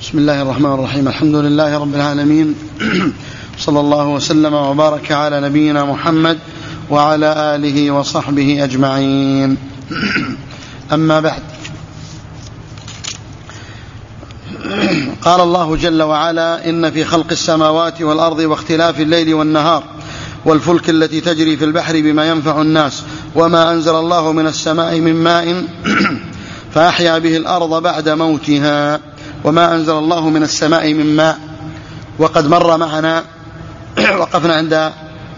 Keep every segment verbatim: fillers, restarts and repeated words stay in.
بسم الله الرحمن الرحيم. الحمد لله رب العالمين، صلى الله وسلم وبارك على نبينا محمد وعلى آله وصحبه أجمعين. أما بعد، قال الله جل وعلا: إن في خلق السماوات والأرض واختلاف الليل والنهار والفلك التي تجري في البحر بما ينفع الناس وما أنزل الله من السماء من ماء فأحيا به الأرض بعد موتها وما أنزل الله من السماء من ماء. وقد مر معنا وقفنا عند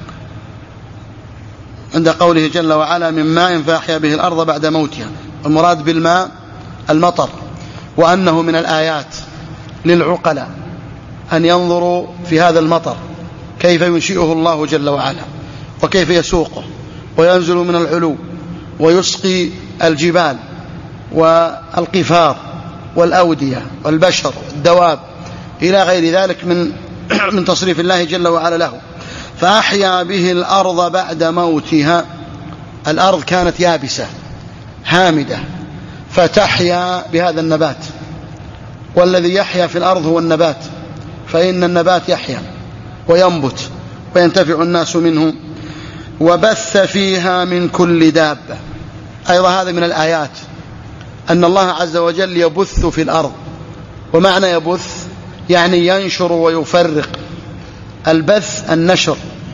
عند قوله جل وعلا: من ماء فأحيا به الأرض بعد موتها. المراد بالماء المطر، وأنه من الآيات للعقلاء أن ينظروا في هذا المطر كيف ينشئه الله جل وعلا، وكيف يسوقه وينزل من العلو ويسقي الجبال والقفار والأودية والبشر والدواب إلى غير ذلك من من تصريف الله جل وعلا له. فأحيا به الأرض بعد موتها. الأرض كانت يابسة هامدة، فتحيا بهذا النبات، والذي يحيا في الأرض هو النبات، فإن النبات يحيا وينبت وينتفع الناس منه. وبث فيها من كل دابة. أيضا هذا من الآيات أن الله عز وجل يبث في الأرض. ومعنى يبث يعني ينشر ويفرق. البث النشر،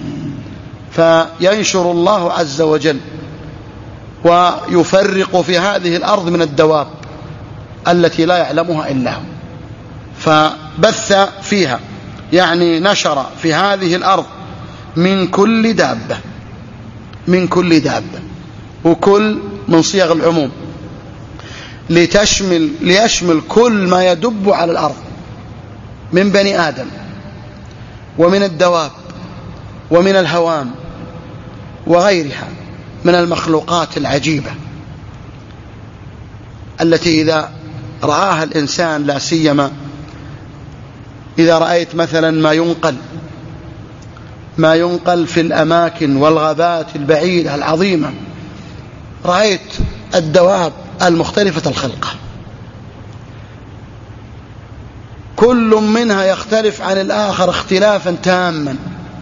فينشر الله عز وجل ويفرق في هذه الأرض من الدواب التي لا يعلمها إلا هو. فبث فيها يعني نشر في هذه الأرض من كل دابة، من كل دابة، وكل من صيغ العموم لتشمل ليشمل كل ما يدب على الأرض من بني آدم ومن الدواب ومن الهوام وغيرها من المخلوقات العجيبة التي إذا رآها الإنسان، لا سيما إذا رأيت مثلا ما ينقل ما ينقل في الأماكن والغابات البعيدة العظيمة، رأيت الدواب المختلفة الخلقة، كل منها يختلف عن الآخر اختلافا تاما،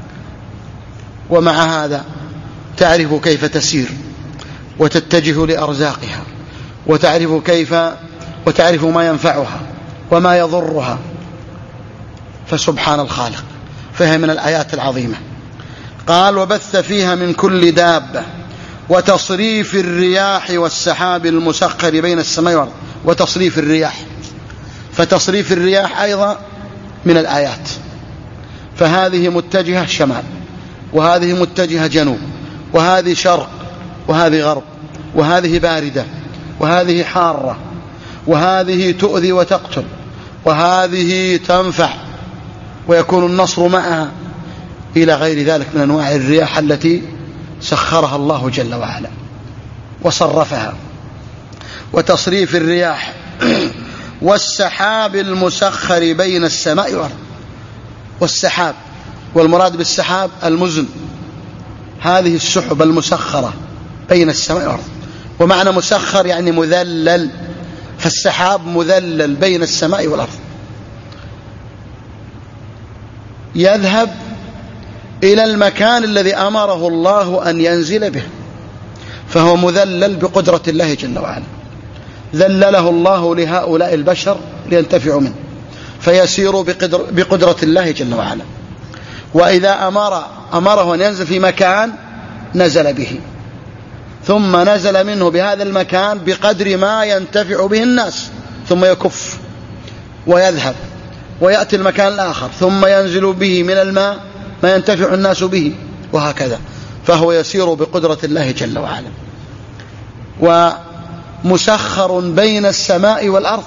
ومع هذا تعرف كيف تسير وتتجه لأرزاقها، وتعرف كيف وتعرف ما ينفعها وما يضرها. فسبحان الخالق. فهي من الآيات العظيمة. قال: وبث فيها من كل دابة وتصريف الرياح والسحاب المسخر بين السماء والأرض. وتصريف الرياح، فتصريف الرياح أيضا من الآيات. فهذه متجهة شمال، وهذه متجهة جنوب، وهذه شرق، وهذه غرب، وهذه باردة، وهذه حارة، وهذه تؤذي وتقتل، وهذه تنفع ويكون النصر معها، إلى غير ذلك من أنواع الرياح التي سخرها الله جل وعلا وصرفها. وتصريف الرياح والسحاب المسخر بين السماء والأرض. والسحاب، والمراد بالسحاب المزن، هذه السحب المسخرة بين السماء والأرض. ومعنى مسخر يعني مذلل، فالسحاب مذلل بين السماء والأرض، يذهب إلى المكان الذي أمره الله أن ينزل به، فهو مذلل بقدرة الله جل وعلا. ذلله الله لهؤلاء البشر لينتفعوا منه، فيسير بقدر بقدرة الله جل وعلا. وإذا أمر أمره أن ينزل في مكان نزل به، ثم نزل منه بهذا المكان بقدر ما ينتفع به الناس، ثم يكف ويذهب ويأتي المكان الآخر، ثم ينزل به من الماء ما ينتفع الناس به، وهكذا. فهو يسير بقدرة الله جل وعلا، ومسخر بين السماء والأرض.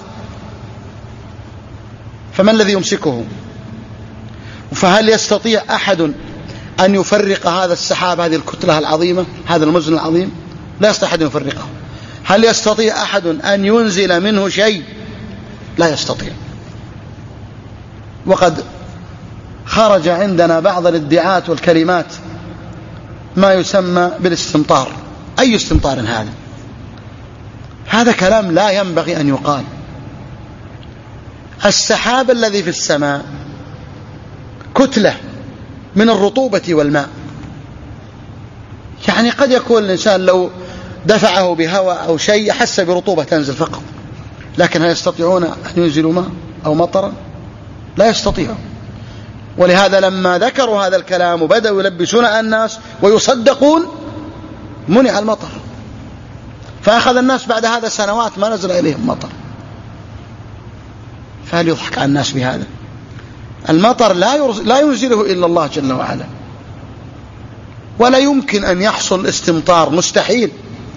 فما الذي يمسكه؟ فهل يستطيع أحد أن يفرق هذا السحاب، هذه الكتلة العظيمة، هذا المزن العظيم؟ لا يستطيع أحد أن يفرقه. هل يستطيع أحد أن ينزل منه شيء؟ لا يستطيع. وقد خرج عندنا بعض الادعاءات والكلمات ما يسمى بالاستمطار. أي استمطار هذا؟ هذا كلام لا ينبغي أن يقال. السحاب الذي في السماء كتلة من الرطوبة والماء، يعني قد يكون الإنسان لو دفعه بهواء أو شيء حس برطوبة تنزل فقط، لكن هل يستطيعون أن ينزلوا ماء أو مطرا؟ لا يستطيعون. ولهذا لما ذكروا هذا الكلام وبدأوا يلبسون الناس ويصدقون منع المطر، فأخذ الناس بعد هذا سنوات ما نزل إليهم مطر. فهل يضحك على الناس بهذا؟ المطر لا لا ينزله إلا الله جل وعلا، ولا يمكن أن يحصل استمطار، مستحيل.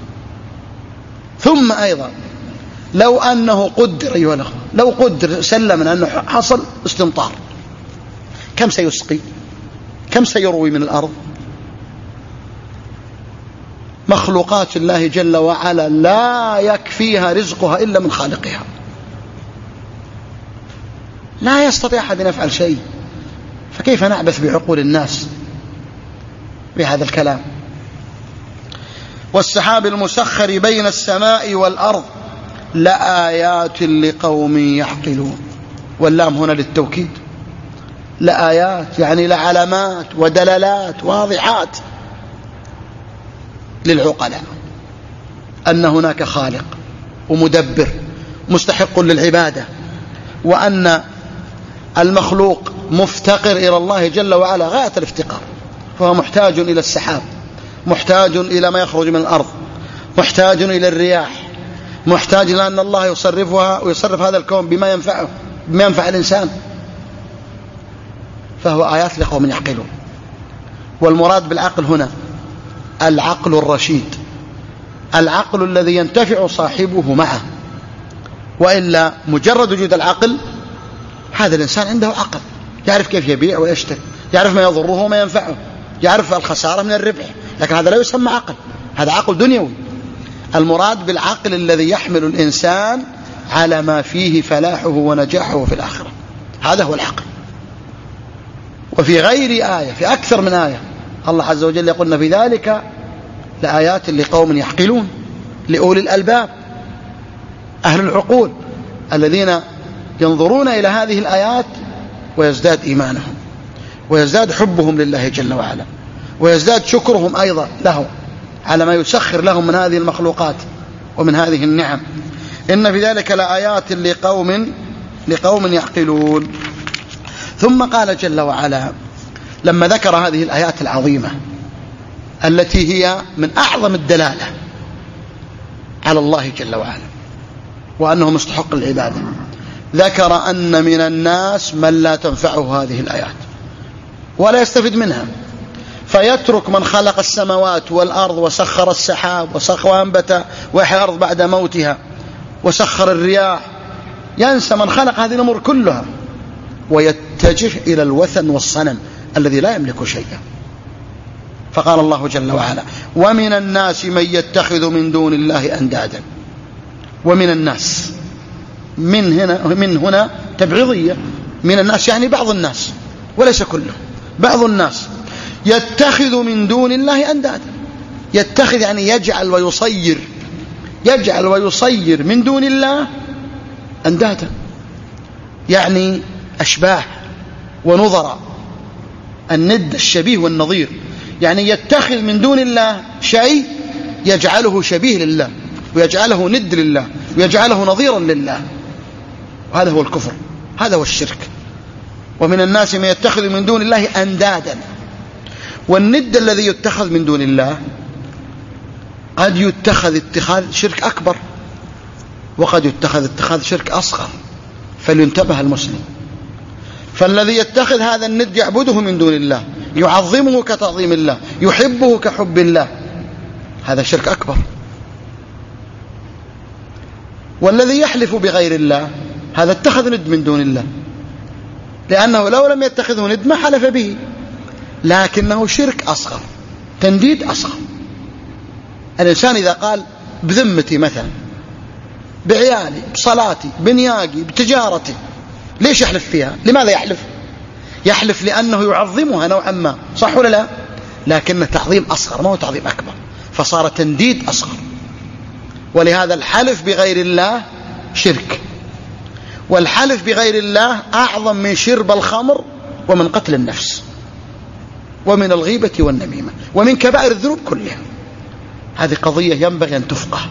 ثم أيضا لو أنه قدر أيها الأخوة، لو قدر سلمنا أنه حصل استمطار، كم سيسقي؟ كم سيروي من الأرض؟ مخلوقات الله جل وعلا لا يكفيها رزقها إلا من خالقها، لا يستطيع أحد أن يفعل شيء، فكيف نعبث بعقول الناس بهذا الكلام؟ والسحاب المسخر بين السماء والأرض لآيات لقوم يعقلون، واللام هنا للتوكيد، لآيات يعني لعلامات ودلالات واضحات للعقلاء أن هناك خالق ومدبر مستحق للعبادة، وأن المخلوق مفتقر إلى الله جل وعلا غاية الافتقار، فهو محتاج إلى السحاب، محتاج إلى ما يخرج من الأرض، محتاج إلى الرياح، محتاج إلى أن الله يصرفها ويصرف هذا الكون بما ينفعه، بما ينفع الإنسان، فهو آيات لقوم يعقلون. والمراد بالعقل هنا العقل الرشيد، العقل الذي ينتفع صاحبه معه، وإلا مجرد وجود العقل هذا الإنسان عنده عقل، يعرف كيف يبيع ويشتري، يعرف ما يضره وما ينفعه، يعرف الخسارة من الربح، لكن هذا لا يسمى عقل، هذا عقل دنيوي. المراد بالعقل الذي يحمل الإنسان على ما فيه فلاحه ونجاحه في الآخرة، هذا هو العقل. وفي غير آية، في أكثر من آية، الله عز وجل يقولنا في ذلك لآيات لقوم يعقلون، لأولي الألباب، أهل العقول الذين ينظرون إلى هذه الآيات ويزداد إيمانهم، ويزداد حبهم لله جل وعلا، ويزداد شكرهم أيضا له على ما يسخر لهم من هذه المخلوقات ومن هذه النعم. إن في ذلك لآيات لقوم لقوم يعقلون. ثم قال جل وعلا لما ذكر هذه الآيات العظيمة التي هي من أعظم الدلالة على الله جل وعلا وأنه مستحق العبادة، ذكر أن من الناس من لا تنفعه هذه الآيات ولا يستفيد منها، فيترك من خلق السماوات والأرض وسخر السحاب وسخر وأنبت وأحيا الأرض بعد موتها وسخر الرياح، ينسى من خلق هذه الأمور كلها ويتجه إلى الوثن والصنم الذي لا يملك شيئا. فقال الله جل وعلا ومن الناس من يتخذ من دون الله أندادا. ومن الناس، من هنا من هنا تبعيضية، من الناس يعني بعض الناس وليس كله، بعض الناس يتخذ من دون الله أندادا. يتخذ يعني يجعل ويصير، يجعل ويصير من دون الله أندادا، يعني أشباه ونظرا، الند الشبيه والنظير، يعني يتخذ من دون الله شيء يجعله شبيه لله ويجعله ند لله ويجعله نظيرا لله، وهذا هو الكفر، هذا هو الشرك. ومن الناس من يتخذ من دون الله أندادا. والند الذي يتخذ من دون الله قد يتخذ اتخاذ شرك أكبر وقد يتخذ اتخاذ شرك أصغر، فلينتبه المسلم. فالذي يتخذ هذا الند يعبده من دون الله، يعظمه كتعظيم الله، يحبه كحب الله، هذا شرك أكبر. والذي يحلف بغير الله هذا اتخذ ند من دون الله، لأنه لو لم يتخذه ند ما حلف به، لكنه شرك أصغر، تنديد أصغر. الإنسان إذا قال بذمتي مثلا، بعيالي، بصلاتي، بنياقي، بتجارتي، ليش يحلف فيها؟ لماذا يحلف؟ يحلف لأنه يعظمها نوعا ما، صح ولا لا؟ لكن تعظيم أصغر ما هو تعظيم أكبر، فصار تنديد أصغر. ولهذا الحلف بغير الله شرك. والحلف بغير الله أعظم من شرب الخمر ومن قتل النفس ومن الغيبة والنميمة ومن كبائر الذنوب كلها. هذه قضية ينبغي أن تفقه.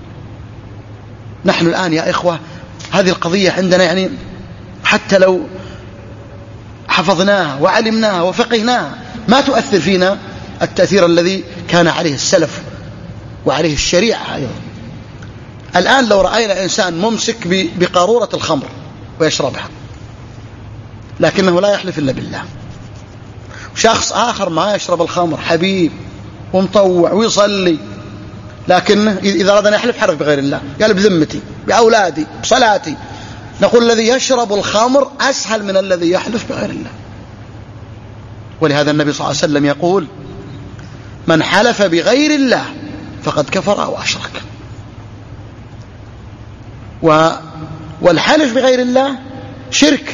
نحن الآن يا إخوة هذه القضية عندنا يعني حتى لو حفظناها وعلمناها وفقهناها ما تؤثر فينا التأثير الذي كان عليه السلف وعليه الشريعة أيضا. الآن لو رأينا إنسان ممسك بقارورة الخمر ويشربها لكنه لا يحلف إلا بالله، شخص آخر ما يشرب الخمر حبيب ومطوع ويصلي لكنه إذا أراد أن يحلف حلف بغير الله، قال بذمتي بأولادي بصلاتي، نقول الذي يشرب الخمر أسهل من الذي يحلف بغير الله. ولهذا النبي صلى الله عليه وسلم يقول من حلف بغير الله فقد كفر أو أشرك. والحلف بغير الله شرك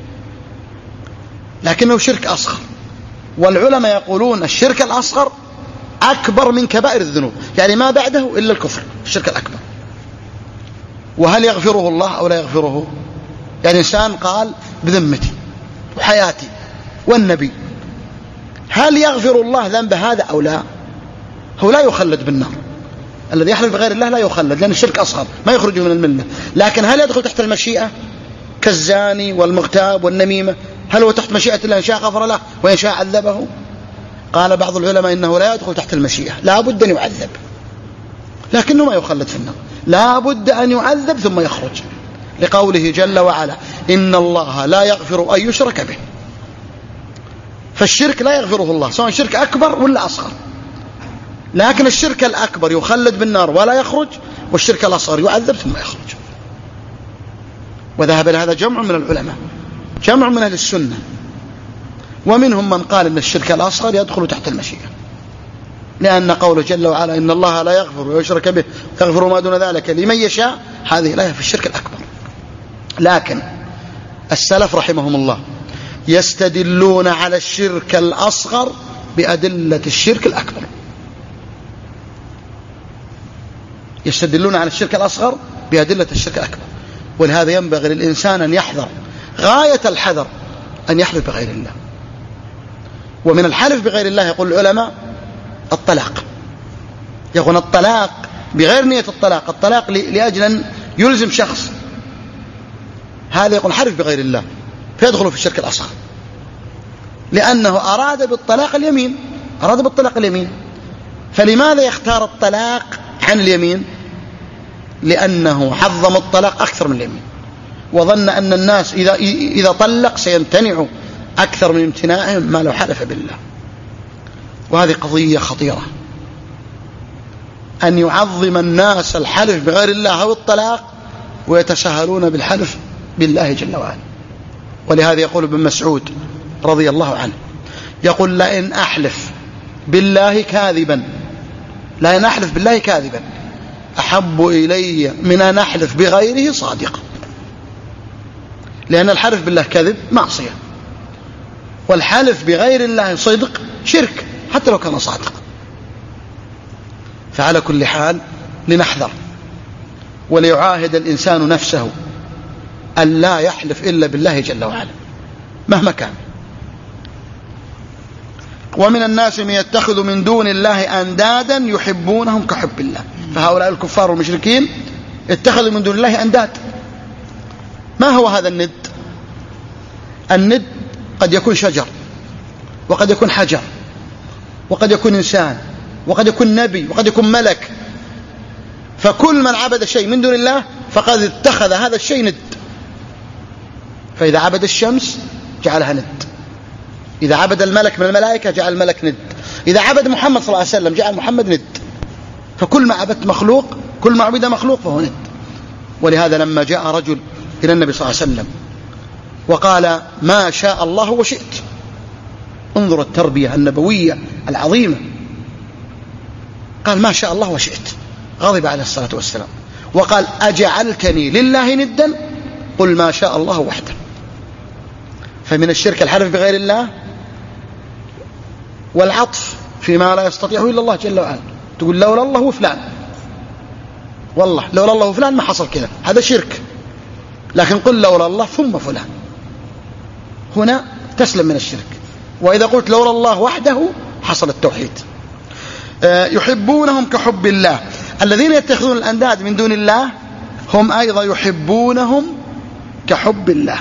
لكنه شرك أصغر، والعلماء يقولون الشرك الأصغر أكبر من كبائر الذنوب، يعني ما بعده إلا الكفر الشرك الأكبر. وهل يغفره الله أو لا يغفره؟ يعني إنسان قال بذمتي وحياتي والنبي، هل يغفر الله ذنب هذا أو لا؟ هو لا يخلد بالنار، الذي يحلف بغير الله لا يخلد لأن الشرك أصغر ما يخرجه من الملة. لكن هل يدخل تحت المشيئة كالزاني والمغتاب والنميمة؟ هل هو تحت مشيئة الله إن شاء غفر له وإن شاء عذبه؟ قال بعض العلماء إنه لا يدخل تحت المشيئة، لا بد أن يعذب لكنه ما يخلد في النار، لا بد أن يعذب ثم يخرج، لقوله جل وعلا إن الله لا يغفر أن يشرك به. فالشرك لا يغفره الله سواء شرك أكبر ولا أصغر، لكن الشرك الأكبر يخلد بالنار ولا يخرج، والشرك الأصغر يعذب ثم يخرج. وذهب لهذا جمع من العلماء، جمع من أهل السنة، ومنهم من قال إن الشرك الأصغر يدخل تحت المشيئة، لأن قوله جل وعلا إن الله لا يغفر ويشرك به يغفر ما دون ذلك لمن يشاء، هذه الآية في الشرك الأكبر. لكن السلف رحمهم الله يستدلون على الشرك الأصغر بأدلة الشرك الأكبر، يستدلون على الشرك الأصغر بأدلة الشرك الأكبر. ولهذا ينبغي للإنسان أن يحذر غاية الحذر أن يحلف بغير الله. ومن الحلف بغير الله يقول العلماء الطلاق، يقول الطلاق بغير نية الطلاق، الطلاق لأجل أن يلزم شخص، هذا يقول حلف بغير الله فيدخل في الشرك الأصغر، لأنه أراد بالطلاق اليمين، أراد بالطلاق اليمين. فلماذا يختار الطلاق عن اليمين؟ لأنه حظم الطلاق أكثر من اليمين، وظن أن الناس إذا, إذا طلق سيمتنع أكثر من امتناعهم ما لو حلف بالله. وهذه قضية خطيرة، أن يعظم الناس الحلف بغير الله أو الطلاق ويتساهلون بالحلف بالله جل وعلا. ولهذا يقول ابن مسعود رضي الله عنه يقول لئن أحلف بالله كاذبا، لئن أحلف بالله كاذبا أحب إلي من أن أحلف بغيره صادقا، لأن الحلف بالله كذب معصية، والحلف بغير الله صدق شرك حتى لو كان صادق. فعلى كل حال لنحذر وليعاهد الإنسان نفسه أن لا يحلف إلا بالله جل وعلا مهما كان. ومن الناس من يتخذ من دون الله أندادا يحبونهم كحب الله، فهؤلاء الكفار والمشركين اتخذوا من دون الله أنداد. ما هو هذا الند؟ الند قد يكون شجر، وقد يكون حجر، وقد يكون إنسان، وقد يكون نبي، وقد يكون ملك. فكل من عبد شيء من دون الله فقد اتخذ هذا الشيء ند. فإذا عبد الشمس جعلها ند، إذا عبد الملك من الملائكة جعل الملك ند، إذا عبد محمد صلى الله عليه وسلم جعل محمد ند. فكل ما عبد مخلوق، كل ما عبد مخلوق فهو ند. ولهذا لما جاء رجل إلى النبي صلى الله عليه وسلم وقال ما شاء الله وشئت، انظر التربية النبوية العظيمة، قال ما شاء الله وشئت، غضب عليه الصلاة والسلام وقال أجعلتني لله ندا، قل ما شاء الله وحده. فمن الشرك الحلف بغير الله والعطف فيما لا يستطيعه إلا الله جل وعلا، تقول لولا الله وفلان، والله لولا الله وفلان ما حصل كذا، هذا شرك. لكن قل لولا الله ثم فلان، هنا تسلم من الشرك. وإذا قلت لولا الله وحده حصل التوحيد. يحبونهم كحب الله. الذين يتخذون الأنداد من دون الله هم أيضا يحبونهم كحب الله.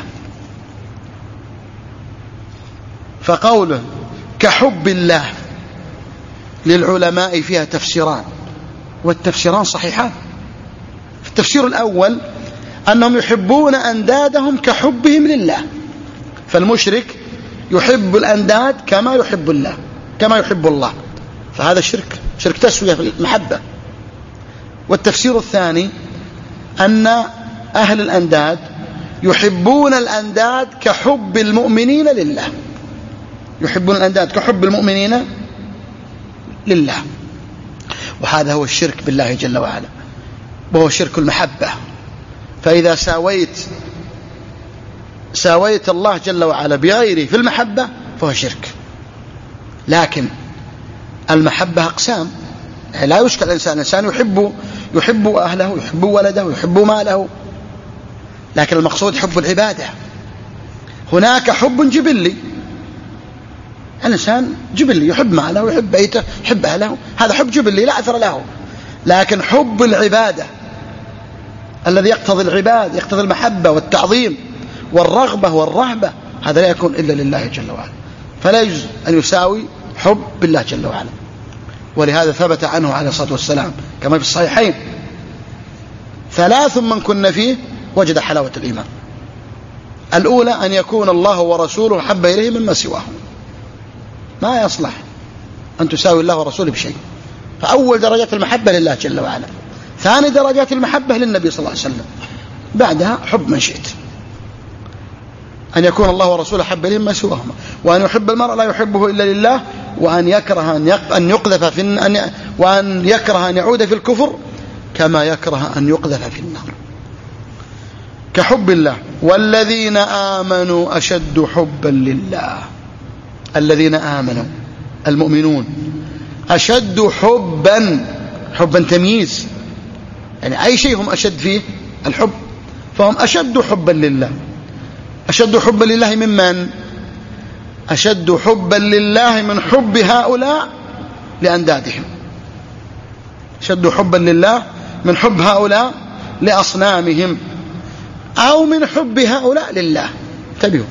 فقوله كحب الله للعلماء فيها تفسيران، والتفسيران صحيحان. التفسير الأول أنهم يحبون أندادهم كحبهم لله، فالمشرك يحب الأنداد كما يحب الله، كما يحب الله، فهذا شرك، شرك تسوية في المحبة. والتفسير الثاني أن أهل الأنداد يحبون الأنداد كحب المؤمنين لله، يحبون الأنداد كحب المؤمنين لله، وهذا هو الشرك بالله جل وعلا، وهو شرك المحبة. فإذا ساويت ساويت الله جل وعلا بغيره في المحبة فهو شرك. لكن المحبة أقسام، لا يشكل الإنسان، الإنسان يحب يحب أهله، يحب ولده، يحب ماله، لكن المقصود حب العبادة. هناك حب جبلي، الإنسان جبلي يحب ماله ويحب بيته يحب أهله، هذا حب جبلي لا أثر له. لكن حب العبادة الذي يقتضي العباد، يقتضي المحبة والتعظيم والرغبة والرهبة، هذا لا يكون إلا لله جل وعلا، فلا يجوز أن يساوي حب بالله جل وعلا. ولهذا ثبت عنه عليه الصلاة والسلام كما في الصحيحين: ثلاث من كن فيه وجد حلاوة الإيمان. الأولى أن يكون الله ورسوله أحب إليه مما سواه، ما يصلح أن تساوي الله ورسوله بشيء. فأول درجات المحبة لله جل وعلا، ثاني درجات المحبة للنبي صلى الله عليه وسلم، بعدها حب من شئت. أن يكون الله ورسوله أحب إليه مما سواهما، وأن يحب المرء لا يحبه إلا لله، وأن يكره أن يقذف في أن وأن يكره أن يعود في الكفر كما يكره أن يقذف في النار، كحب الله. والذين آمنوا أشد حبا لله. الذين آمنوا المؤمنون أشد حبا، حبا تمييز، يعني أي شيء هم أشد فيه الحب، فهم أشد حبا لله. أشد حبا لله ممن؟ أشد حبا لله من حب هؤلاء لأندادهم، أشد حبا لله من حب هؤلاء لأصنامهم، أو من حب هؤلاء لله. انتبهوا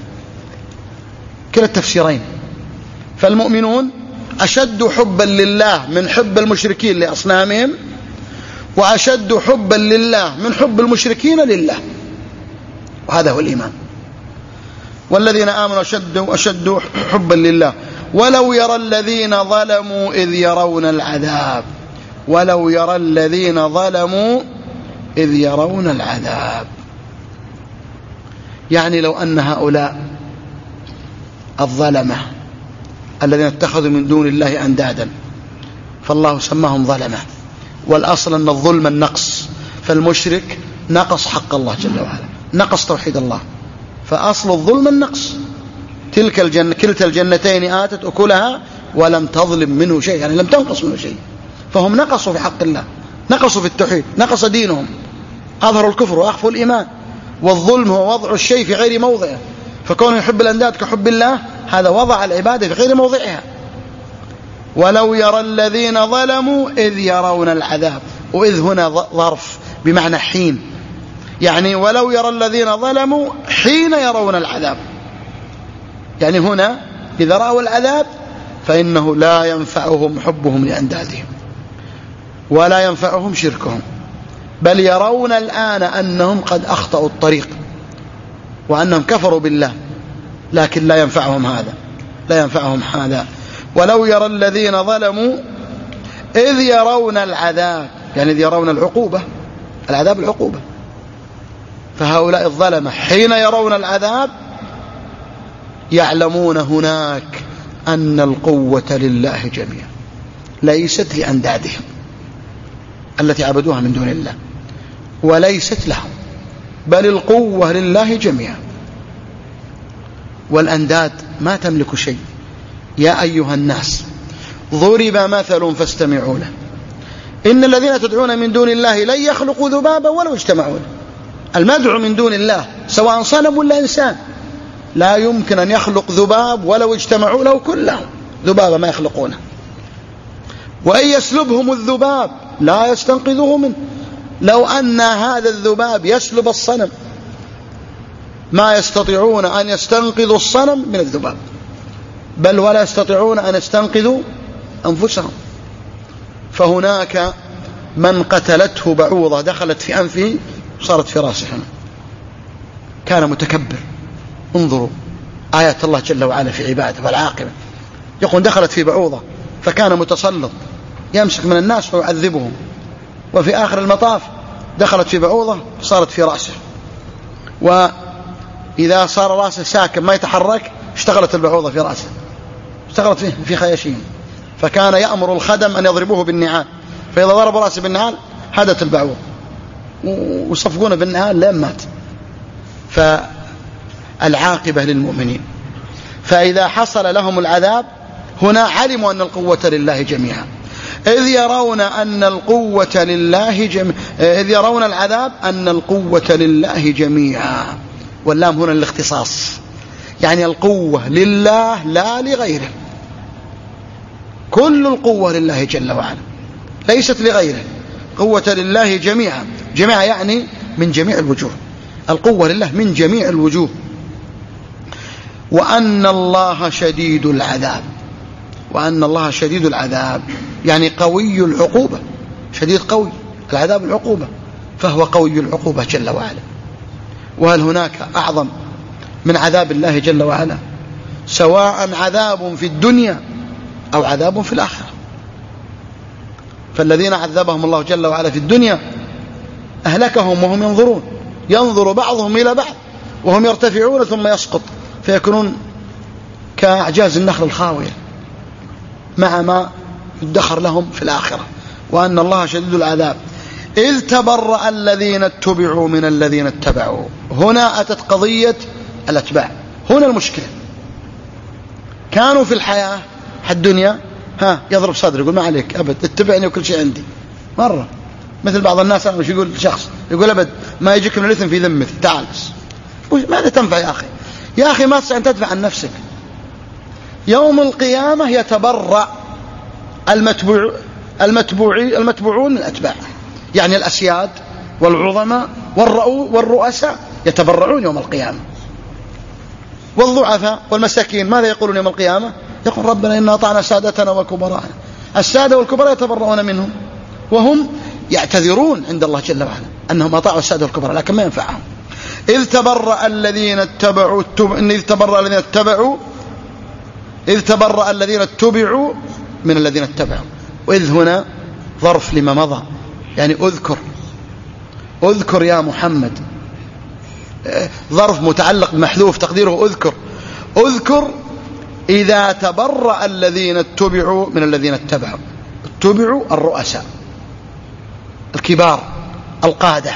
كلا التفسيرين. فالمؤمنون أشد حبا لله من حب المشركين لأصنامهم، وأشد حبا لله من حب المشركين لله، وهذا هو الإيمان. والذين آمنوا أشد, أشد حبا لله. ولو يرى الذين ظلموا إذ يرون العذاب، ولو يرى الذين ظلموا إذ يرون العذاب، يعني لو أن هؤلاء الظلمة الذين اتخذوا من دون الله أندادا، فالله سماهم ظلمة، والأصل أن الظلم النقص، فالمشرك نقص حق الله جل وعلا، نقص توحيد الله، فأصل الظلم النقص. تلك الجنة كلتا الجنتين آتت أكلها ولم تظلم منه شيء، يعني لم تنقص منه شيء، فهم نقصوا في حق الله، نقصوا في التوحيد، نقص دينهم، أظهروا الكفر وأخفوا الإيمان. والظلم هو وضع الشيء في غير موضعه، فكونه يحب الأنداد كحب الله هذا وضع العبادة في غير موضعها. ولو يرى الذين ظلموا إذ يرون العذاب، وإذ هنا ظرف بمعنى حين، يعني ولو يرى الذين ظلموا حين يرون العذاب، يعني هنا إذا رأوا العذاب فإنه لا ينفعهم حبهم لأندادهم ولا ينفعهم شركهم، بل يرون الآن أنهم قد أخطأوا الطريق وأنهم كفروا بالله، لكن لا ينفعهم هذا، لا ينفعهم هذا. ولو يرى الذين ظلموا إذ يرون العذاب، يعني إذ يرون العقوبة، العذاب العقوبة، فهؤلاء الظلمة حين يرون العذاب يعلمون هناك أن القوة لله جميعا، ليست لأندادهم التي عبدوها من دون الله، وليست لهم، بل القوة لله جميعا، والأنداد ما تملك شيء. يا أيها الناس ضرب مثل فاستمعوا له، إن الذين تدعون من دون الله لن يخلقوا ذبابا ولو اجتمعوا له، المدعو من دون الله سواء صنم ولا إنسان لا يمكن أن يخلق ذباب ولو اجتمعوا له كلهم، ذبابة ما يخلقونه. وإن يسلبهم الذباب لا يستنقذوه منه. لو أن هذا الذباب يسلب الصنم ما يستطيعون أن يستنقذوا الصنم من الذباب، بل ولا يستطيعون أن يستنقذوا أنفسهم. فهناك من قتلته بعوضة دخلت في أنفه صارت في راسه، كان متكبر. انظروا آيات الله جل وعلا في عباده والعاقبة. يقول دخلت في بعوضة فكان متسلط يمسك من الناس ويعذبهم، وفي آخر المطاف دخلت في بعوضة صارت في رأسه، وإذا صار رأسه ساكن ما يتحرك اشتغلت البعوضة في رأسه، اشتغلت فيه في خياشيم، فكان يأمر الخدم أن يضربوه بالنعال، فإذا ضرب رأسه بالنعال هدت البعوض وصفقونه بالنعال لين مات. فالعاقبة للمؤمنين. فإذا حصل لهم العذاب هنا علموا أن القوة لله جميعا، إذ يرون أن القوة لله جميعا، إذ يرون العذاب أن القوة لله جميعا. واللام هنا الاختصاص، يعني القوة لله لا لغيره، كل القوة لله جل وعلا ليست لغيره، قوة لله جميعا. جميعا يعني من جميع الوجوه، القوة لله من جميع الوجوه. وأن الله شديد العذاب، وأن الله شديد العذاب يعني قوي العقوبة، شديد قوي العذاب العقوبة، فهو قوي العقوبة جل وعلا. وهل هناك أعظم من عذاب الله جل وعلا، سواء عذاب في الدنيا أو عذاب في الآخرة؟ فالذين عذبهم الله جل وعلا في الدنيا أهلكهم وهم ينظرون، ينظر بعضهم إلى بعض وهم يرتفعون ثم يسقط فيكونون كأعجاز النخل الخاوية مع ما يدخر لهم في الآخرة. وأن الله شديد العذاب. إذ تبرأ الذين اتبعوا من الذين اتبعوا. هنا أتت قضية الأتباع، هنا المشكلة. كانوا في الحياة الدنيا ها يضرب صدره يقول ما عليك أبد اتبعني وكل شيء عندي مرة، مثل بعض الناس مش يقول شخص يقول أبد ما يجيك من الإثم في ذمتي تعال بس. ماذا تنفع يا أخي؟ يا أخي ما تستطيع أن تدفع عن نفسك. يوم القيامة يتبرأ المتبوع المتبوعي المتبوعون من الأتباع، يعني الأسياد والعظماء والرؤساء يتبرعون يوم القيامة. والضعفاء والمساكين ماذا يقولون يوم القيامة؟ يقول ربنا إنا أطعنا سادتنا وكبراءنا. السادة والكبراء يتبرؤون منهم وهم يعتذرون عند الله جل وعلا أنهم أطاعوا السادة والكبراء، لكن ما ينفعهم. إذ تبرأ الذين اتبعوا إذ تبرأ الذين اتبعوا إذ تبرأ الذين اتبعوا من الذين اتبعوا. وإذ هنا ظرف لما مضى، يعني أذكر أذكر يا محمد، ظرف متعلق بمحذوف تقديره أذكر أذكر إذا تبرأ الذين اتبعوا من الذين اتبعوا. اتبعوا الرؤساء الكبار القادة،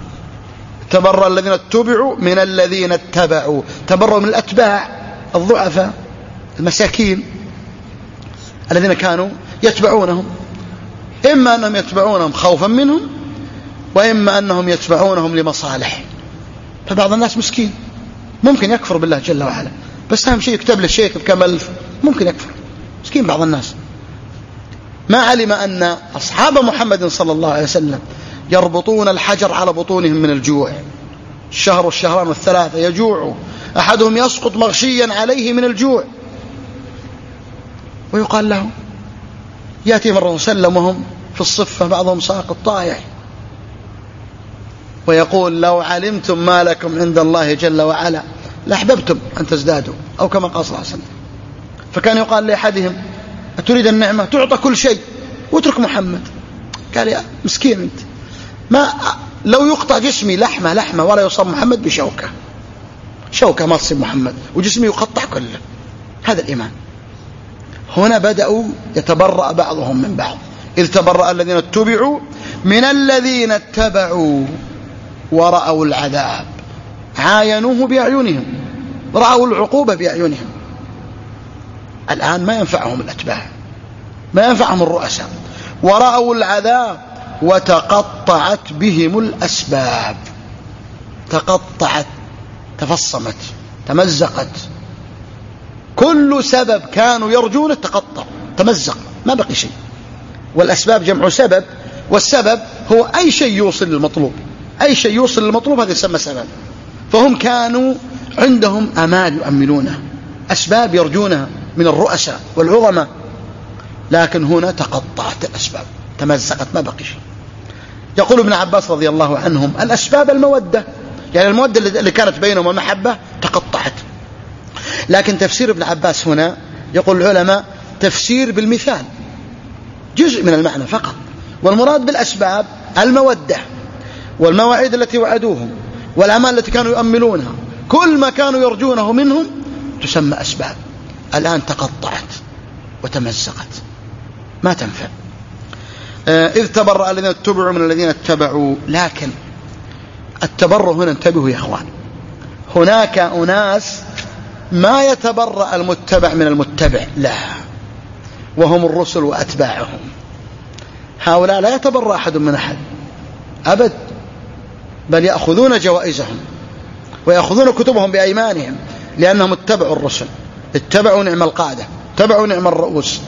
تبرأ الذين اتبعوا من الذين اتبعوا. تبرأوا من الأتباع الضعفاء المساكين الذين كانوا يتبعونهم، إما أنهم يتبعونهم خوفا منهم وإما أنهم يتبعونهم لمصالح. فبعض الناس مسكين ممكن يكفر بالله جل وعلا، بس أهم شيء يكتب له الشيك بكم ألف ممكن يكفر، مسكين بعض الناس ما علم أن أصحاب محمد صلى الله عليه وسلم يربطون الحجر على بطونهم من الجوع، الشهر والشهران والثلاثة يجوع أحدهم يسقط مغشيا عليه من الجوع، ويقال له يأتي مرة وسلم وهم في الصفة بعضهم ساقط طايح، ويقول لو علمتم ما لكم عند الله جل وعلا لأحببتم أن تزدادوا، أو كما قال صلى الله عليه وسلم. فكان يقال لأحدهم أتريد النعمة تعطى كل شيء واترك محمد. قال يا مسكين أنت، ما لو يقطع جسمي لحمة لحمة ولا يصاب محمد بشوكة، شوكة ما تصيب محمد وجسمي يقطع كله. هذا الإيمان. هنا بدأوا يتبرأ بعضهم من بعض. إذ تبرأ الذين اتبعوا من الذين اتبعوا ورأوا العذاب، عاينوه بأعينهم، رأوا العقوبة بأعينهم. الآن ما ينفعهم الأتباع، ما ينفعهم الرؤساء. ورأوا العذاب وتقطعت بهم الأسباب. تقطعت، تفصمت، تمزقت. كل سبب كانوا يرجونه تقطع، تمزق، ما بقي شيء. والأسباب جمع سبب، والسبب هو أي شيء يوصل للمطلوب، أي شيء يوصل للمطلوب هذا يسمى سبب. فهم كانوا عندهم آمال يؤملونها، أسباب يرجونها من الرؤساء والعظماء، لكن هنا تقطعت الأسباب، تمزقت، ما بقي شيء. يقول ابن عباس رضي الله عنهم: الأسباب المودة، يعني المودة اللي كانت بينهم والمحبة تقطعت. لكن تفسير ابن عباس هنا يقول العلماء تفسير بالمثال، جزء من المعنى فقط، والمراد بالأسباب المودة والمواعيد التي وعدوهم والأعمال التي كانوا يؤملونها، كل ما كانوا يرجونه منهم تسمى أسباب. الآن تقطعت وتمزقت، ما تنفع. إذ تبرأ الذين اتبعوا من الذين اتبعوا. لكن التبرؤ هنا، انتبهوا يا إخوان، هناك أناس ما يتبرأ المتبع من المتبع، لا، وهم الرسل وأتباعهم. هؤلاء لا يتبرأ أحد من أحد أبد، بل يأخذون جوائزهم ويأخذون كتبهم بأيمانهم، لأنهم اتبعوا الرسل، اتبعوا نعم القادة، اتبعوا نعم الرؤوس.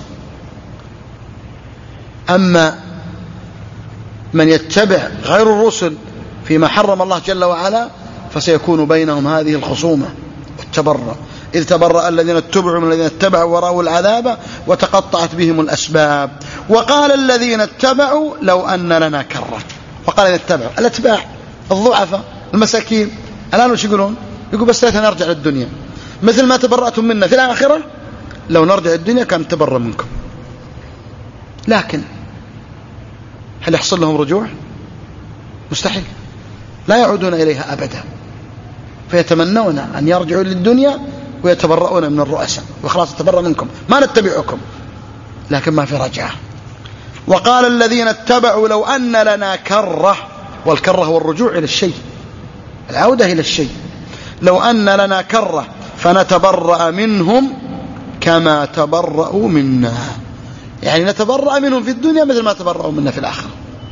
أما من يتبع غير الرسل فيما حرم الله جل وعلا فسيكون بينهم هذه الخصومة والتبرأ. إذ تبرأ الذين اتبعوا من الذين اتبعوا ورأوا العذاب وتقطعت بهم الأسباب. وقال الذين اتبعوا لو أن لنا كرة. وقال الذين اتبعوا، الاتباع الضعفاء المساكين، الآن وش يقولون؟ يقول بس لا نرجع للدنيا، مثل ما تبرأتم منا في الآخرة لو نرجع الدنيا كان تبرأ منكم. لكن هل يحصل لهم رجوع؟ مستحيل، لا يعودون إليها أبدا، فيتمنون أن يرجعوا للدنيا ويتبرؤون من الرؤساء وخلاص نتبرأ منكم، ما نتبعكم، لكن ما في رجعة. وقال الذين اتبعوا لو أن لنا كرة، والكرة هو الرجوع إلى الشيء، العودة إلى الشيء. لو أن لنا كرة فنتبرأ منهم كما تبرأوا منا، يعني نتبرأ منهم في الدنيا مثل ما تبرأوا منا في الآخرة،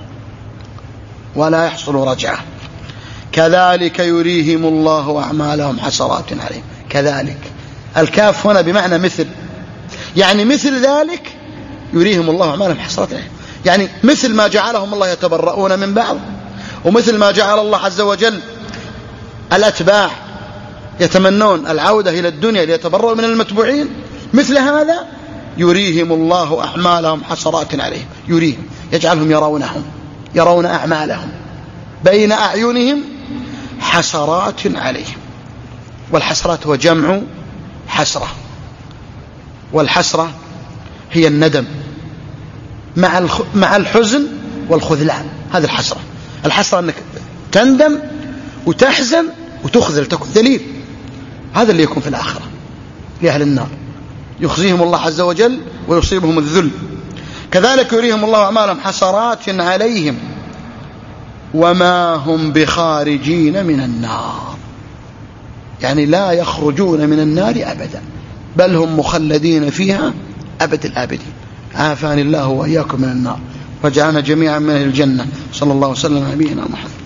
ولا يحصل رجعة. كذلك يريهم الله أعمالهم حسرات عليهم. كذلك، الكاف هنا بمعنى مثل، يعني مثل ذلك يريهم الله أعمالهم حسرات عليهم، يعني مثل ما جعلهم الله يتبرؤون من بعض، ومثل ما جعل الله عز وجل الأتباع يتمنون العودة إلى الدنيا ليتبرؤوا من المتبوعين، مثل هذا يريهم الله أعمالهم حسرات عليهم. يريهم يجعلهم يرونهم، يرون أعمالهم بين أعينهم حسرات عليهم. والحسرات هو جمع حسرة، والحسرة هي الندم مع مع الحزن والخذلان، هذه الحسرة. الحسرة أنك تندم وتحزن وتخذل، تكون ذليل، هذا اللي يكون في الآخرة لأهل النار، يخزيهم الله عز وجل ويصيبهم الذل. كذلك يريهم الله أعمالهم حسرات عليهم وما هم بخارجين من النار، يعني لا يخرجون من النار أبدا، بل هم مخلدين فيها أبد الآبدين. عافاني الله وإياكم من النار وجعلنا جميعا من أهل الجنة. صلى الله وسلم على نبينا محمد.